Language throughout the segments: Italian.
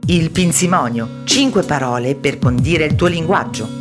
Il pinzimonio, 5 parole per condire il tuo linguaggio.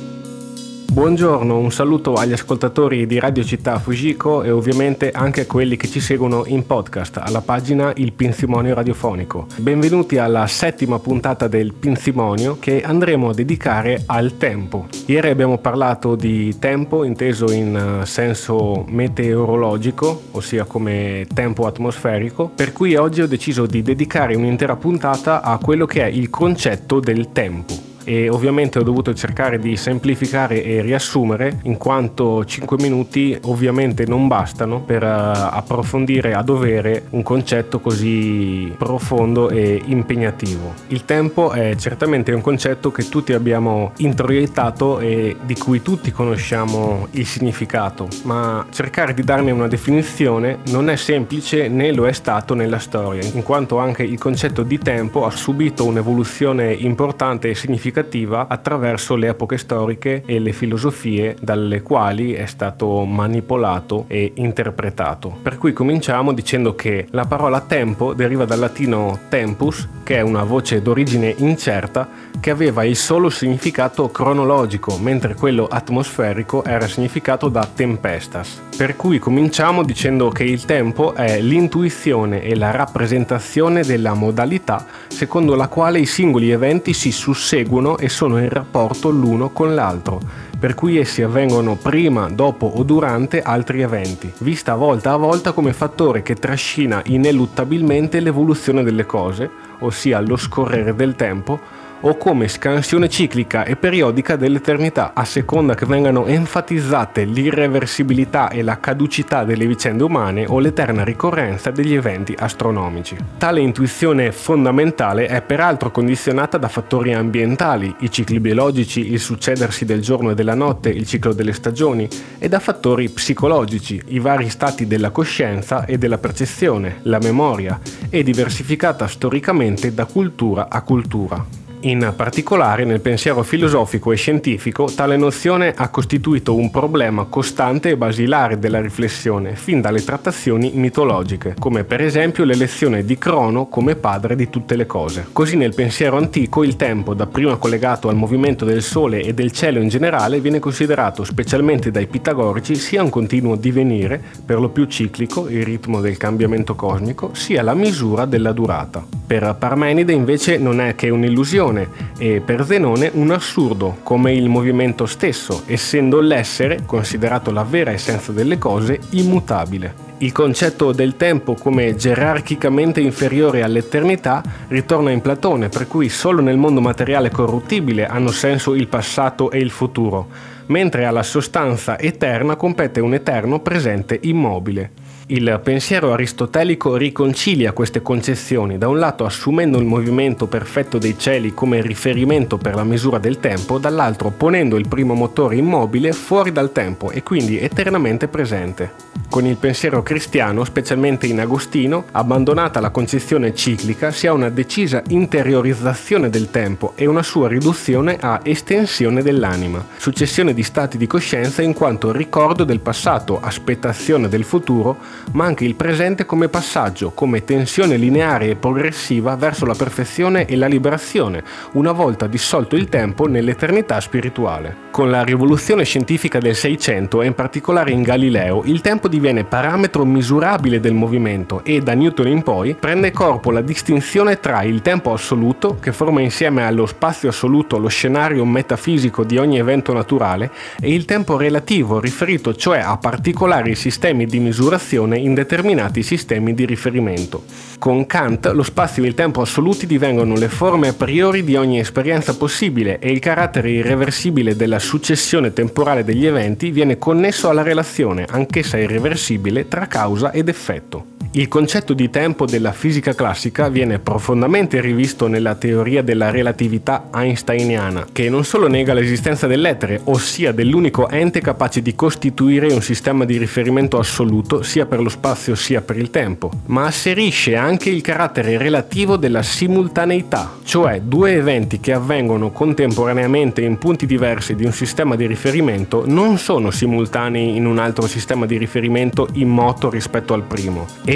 Buongiorno, un saluto agli ascoltatori di Radio Città Fujiko e ovviamente anche a quelli che ci seguono in podcast alla pagina Il Pinzimonio Radiofonico. Benvenuti alla 7ª puntata del Pinzimonio che andremo a dedicare al tempo. Ieri abbiamo parlato di tempo inteso in senso meteorologico, ossia come tempo atmosferico, per cui oggi ho deciso di dedicare un'intera puntata a quello che è il concetto del tempo. E ovviamente ho dovuto cercare di semplificare e riassumere, in quanto 5 minuti ovviamente non bastano per approfondire a dovere un concetto così profondo e impegnativo. Il tempo è certamente un concetto che tutti abbiamo introiettato e di cui tutti conosciamo il significato, ma cercare di darne una definizione non è semplice né lo è stato nella storia, in quanto anche il concetto di tempo ha subito un'evoluzione importante e significativa attraverso le epoche storiche e le filosofie dalle quali è stato manipolato e interpretato. Per cui cominciamo dicendo che la parola tempo deriva dal latino tempus, che è una voce d'origine incerta che aveva il solo significato cronologico, mentre quello atmosferico era significato da tempestas. Per cui cominciamo dicendo che il tempo è l'intuizione e la rappresentazione della modalità secondo la quale i singoli eventi si susseguono e sono in rapporto l'uno con l'altro, per cui essi avvengono prima, dopo o durante altri eventi, vista volta a volta come fattore che trascina ineluttabilmente l'evoluzione delle cose, ossia lo scorrere del tempo, o come scansione ciclica e periodica dell'eternità, a seconda che vengano enfatizzate l'irreversibilità e la caducità delle vicende umane o l'eterna ricorrenza degli eventi astronomici. Tale intuizione fondamentale è peraltro condizionata da fattori ambientali, i cicli biologici, il succedersi del giorno e della notte, il ciclo delle stagioni, e da fattori psicologici, i vari stati della coscienza e della percezione, la memoria, e diversificata storicamente da cultura a cultura. In particolare, nel pensiero filosofico e scientifico, tale nozione ha costituito un problema costante e basilare della riflessione, fin dalle trattazioni mitologiche, come per esempio l'elezione di Crono come padre di tutte le cose. Così nel pensiero antico il tempo, dapprima collegato al movimento del Sole e del cielo in generale, viene considerato, specialmente dai pitagorici, sia un continuo divenire, per lo più ciclico, il ritmo del cambiamento cosmico, sia la misura della durata. Per Parmenide invece non è che un'illusione, e per Zenone un assurdo, come il movimento stesso, essendo l'essere, considerato la vera essenza delle cose, immutabile. Il concetto del tempo come gerarchicamente inferiore all'eternità ritorna in Platone, per cui solo nel mondo materiale corruttibile hanno senso il passato e il futuro, mentre alla sostanza eterna compete un eterno presente immobile. Il pensiero aristotelico riconcilia queste concezioni, da un lato assumendo il movimento perfetto dei cieli come riferimento per la misura del tempo, dall'altro ponendo il primo motore immobile fuori dal tempo e quindi eternamente presente. Con il pensiero cristiano, specialmente in Agostino, abbandonata la concezione ciclica, si ha una decisa interiorizzazione del tempo e una sua riduzione a estensione dell'anima, successione di stati di coscienza in quanto ricordo del passato, aspettazione del futuro, ma anche il presente come passaggio, come tensione lineare e progressiva verso la perfezione e la liberazione, una volta dissolto il tempo nell'eternità spirituale. Con la rivoluzione scientifica del 600 e in particolare in Galileo, il tempo diviene parametro misurabile del movimento e da Newton in poi prende corpo la distinzione tra il tempo assoluto, che forma insieme allo spazio assoluto lo scenario metafisico di ogni evento naturale, e il tempo relativo, riferito cioè a particolari sistemi di misurazione in determinati sistemi di riferimento. Con Kant lo spazio e il tempo assoluti divengono le forme a priori di ogni esperienza possibile e il carattere irreversibile della successione temporale degli eventi viene connesso alla relazione, anch'essa irreversibile, tra causa ed effetto. Il concetto di tempo della fisica classica viene profondamente rivisto nella teoria della relatività einsteiniana, che non solo nega l'esistenza dell'etere, ossia dell'unico ente capace di costituire un sistema di riferimento assoluto sia per lo spazio sia per il tempo, ma asserisce anche il carattere relativo della simultaneità, cioè due eventi che avvengono contemporaneamente in punti diversi di un sistema di riferimento non sono simultanei in un altro sistema di riferimento immoto rispetto al primo, e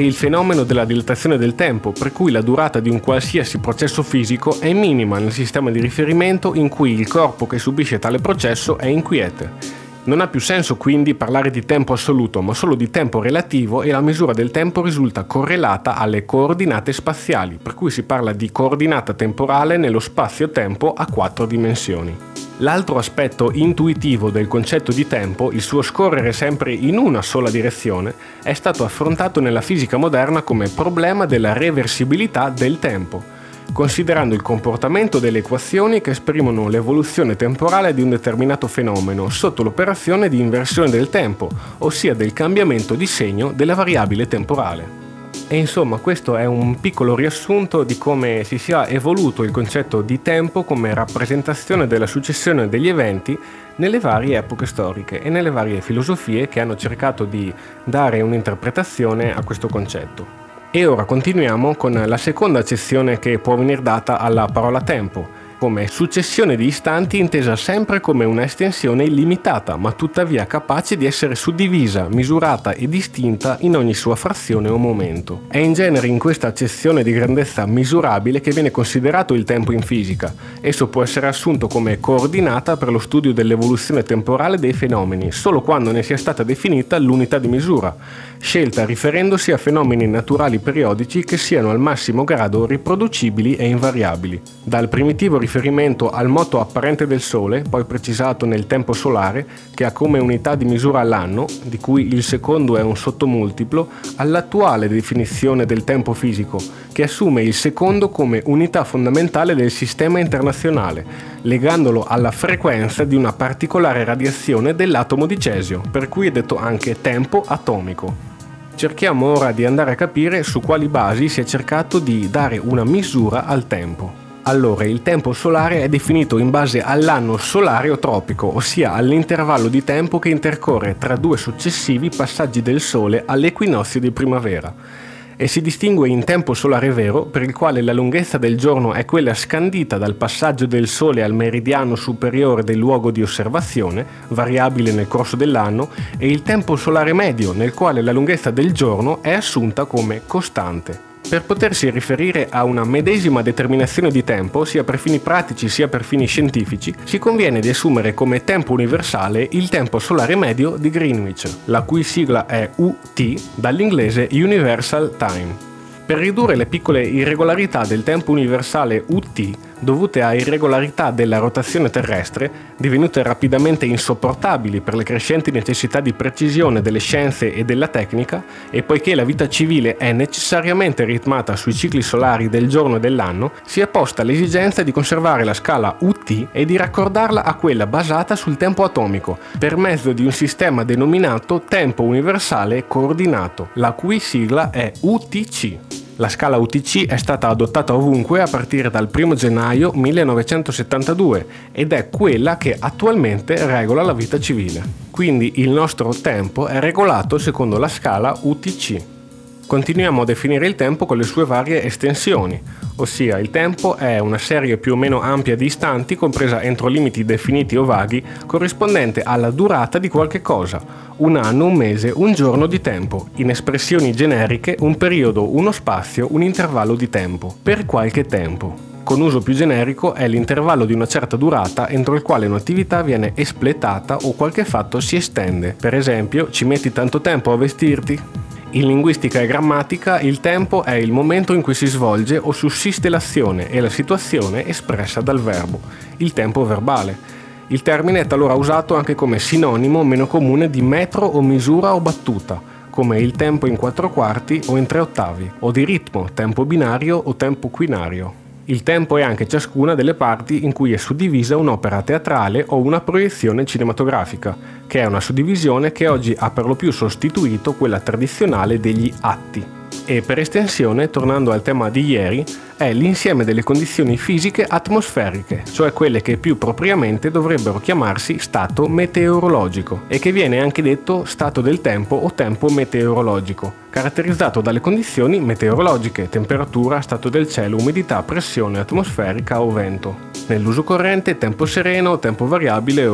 il fenomeno della dilatazione del tempo, per cui la durata di un qualsiasi processo fisico è minima nel sistema di riferimento in cui il corpo che subisce tale processo è inquiete. Non ha più senso quindi parlare di tempo assoluto, ma solo di tempo relativo, e la misura del tempo risulta correlata alle coordinate spaziali, per cui si parla di coordinata temporale nello spazio-tempo a 4 dimensioni. L'altro aspetto intuitivo del concetto di tempo, il suo scorrere sempre in una sola direzione, è stato affrontato nella fisica moderna come problema della reversibilità del tempo, considerando il comportamento delle equazioni che esprimono l'evoluzione temporale di un determinato fenomeno sotto l'operazione di inversione del tempo, ossia del cambiamento di segno della variabile temporale. E insomma, questo è un piccolo riassunto di come si sia evoluto il concetto di tempo come rappresentazione della successione degli eventi nelle varie epoche storiche e nelle varie filosofie che hanno cercato di dare un'interpretazione a questo concetto. E ora continuiamo con la seconda accezione che può venir data alla parola tempo, come successione di istanti intesa sempre come una estensione illimitata, ma tuttavia capace di essere suddivisa, misurata e distinta in ogni sua frazione o momento. È in genere in questa accezione di grandezza misurabile che viene considerato il tempo in fisica. Esso può essere assunto come coordinata per lo studio dell'evoluzione temporale dei fenomeni, solo quando ne sia stata definita l'unità di misura, scelta riferendosi a fenomeni naturali periodici che siano al massimo grado riproducibili e invariabili. Dal primitivo riferimento al moto apparente del Sole, poi precisato nel tempo solare, che ha come unità di misura l'anno, di cui il secondo è un sottomultiplo, all'attuale definizione del tempo fisico, che assume il secondo come unità fondamentale del sistema internazionale, legandolo alla frequenza di una particolare radiazione dell'atomo di cesio, per cui è detto anche tempo atomico. Cerchiamo ora di andare a capire su quali basi si è cercato di dare una misura al tempo. Allora, il tempo solare è definito in base all'anno solare o tropico, ossia all'intervallo di tempo che intercorre tra due successivi passaggi del Sole all'equinozio di primavera, e si distingue in tempo solare vero, per il quale la lunghezza del giorno è quella scandita dal passaggio del Sole al meridiano superiore del luogo di osservazione, variabile nel corso dell'anno, e il tempo solare medio, nel quale la lunghezza del giorno è assunta come costante. Per potersi riferire a una medesima determinazione di tempo, sia per fini pratici sia per fini scientifici, si conviene di assumere come tempo universale il tempo solare medio di Greenwich, la cui sigla è UT, dall'inglese Universal Time. Per ridurre le piccole irregolarità del tempo universale UT, dovute a irregolarità della rotazione terrestre, divenute rapidamente insopportabili per le crescenti necessità di precisione delle scienze e della tecnica, e poiché la vita civile è necessariamente ritmata sui cicli solari del giorno e dell'anno, si è posta l'esigenza di conservare la scala UT e di raccordarla a quella basata sul tempo atomico, per mezzo di un sistema denominato tempo universale coordinato, la cui sigla è UTC. La scala UTC è stata adottata ovunque a partire dal 1 gennaio 1972 ed è quella che attualmente regola la vita civile. Quindi il nostro tempo è regolato secondo la scala UTC. Continuiamo a definire il tempo con le sue varie estensioni, ossia il tempo è una serie più o meno ampia di istanti compresa entro limiti definiti o vaghi, corrispondente alla durata di qualche cosa, un anno, un mese, un giorno di tempo, in espressioni generiche un periodo, uno spazio, un intervallo di tempo, per qualche tempo. Con uso più generico è l'intervallo di una certa durata entro il quale un'attività viene espletata o qualche fatto si estende. Per esempio, ci metti tanto tempo a vestirti? In linguistica e grammatica il tempo è il momento in cui si svolge o sussiste l'azione e la situazione espressa dal verbo, il tempo verbale. Il termine è talora usato anche come sinonimo meno comune di metro o misura o battuta, come il tempo in 4/4 o in 3/8, o di ritmo, tempo binario o tempo quinario. Il tempo è anche ciascuna delle parti in cui è suddivisa un'opera teatrale o una proiezione cinematografica, che è una suddivisione che oggi ha per lo più sostituito quella tradizionale degli atti. E per estensione, tornando al tema di ieri, è l'insieme delle condizioni fisiche atmosferiche, cioè quelle che più propriamente dovrebbero chiamarsi stato meteorologico, e che viene anche detto stato del tempo o tempo meteorologico, caratterizzato dalle condizioni meteorologiche, temperatura, stato del cielo, umidità, pressione atmosferica o vento. Nell'uso corrente tempo sereno, tempo variabile o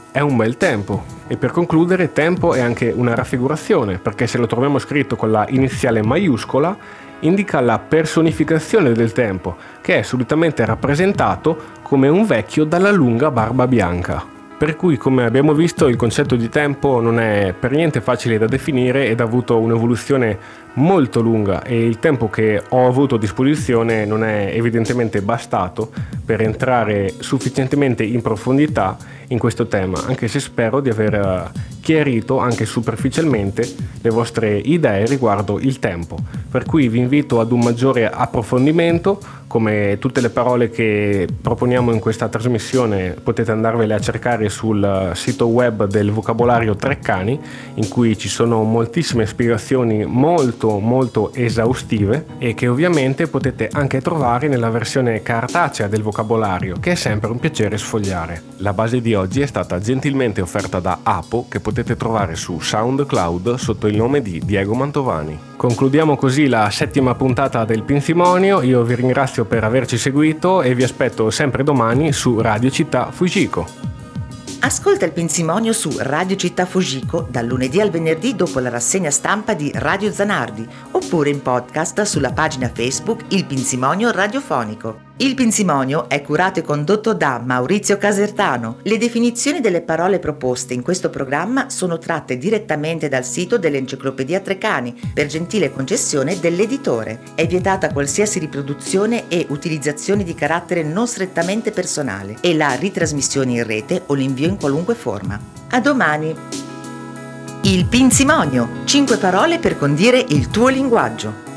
è un bel tempo. E per concludere, tempo è anche una raffigurazione, perché se lo troviamo scritto con la iniziale maiuscola, indica la personificazione del tempo, che è solitamente rappresentato come un vecchio dalla lunga barba bianca. Per cui, come abbiamo visto, il concetto di tempo non è per niente facile da definire ed ha avuto un'evoluzione molto lunga, e il tempo che ho avuto a disposizione non è evidentemente bastato per entrare sufficientemente in profondità in questo tema, anche se spero di aver chiarito anche superficialmente le vostre idee riguardo il tempo. Per cui vi invito ad un maggiore approfondimento. Come tutte le parole che proponiamo in questa trasmissione potete andarvele a cercare sul sito web del vocabolario Treccani, in cui ci sono moltissime spiegazioni molto esaustive, e che ovviamente potete anche trovare nella versione cartacea del vocabolario, che è sempre un piacere sfogliare. La base di oggi è stata gentilmente offerta da Apo, che potete trovare su SoundCloud sotto il nome di Diego Mantovani. Concludiamo così la 7ª puntata del Pinzimonio. Io vi ringrazio per averci seguito e vi aspetto sempre domani su Radio Città Fujiko. Ascolta il Pinzimonio su Radio Città Fujiko dal lunedì al venerdì dopo la rassegna stampa di Radio Zanardi, oppure in podcast sulla pagina Facebook Il Pinzimonio Radiofonico. Il Pinzimonio è curato e condotto da Maurizio Casertano. Le definizioni delle parole proposte in questo programma sono tratte direttamente dal sito dell'Enciclopedia Treccani, per gentile concessione dell'editore. È vietata qualsiasi riproduzione e utilizzazione di carattere non strettamente personale, e la ritrasmissione in rete o l'invio in qualunque forma. A domani! Il Pinzimonio, 5 parole per condire il tuo linguaggio.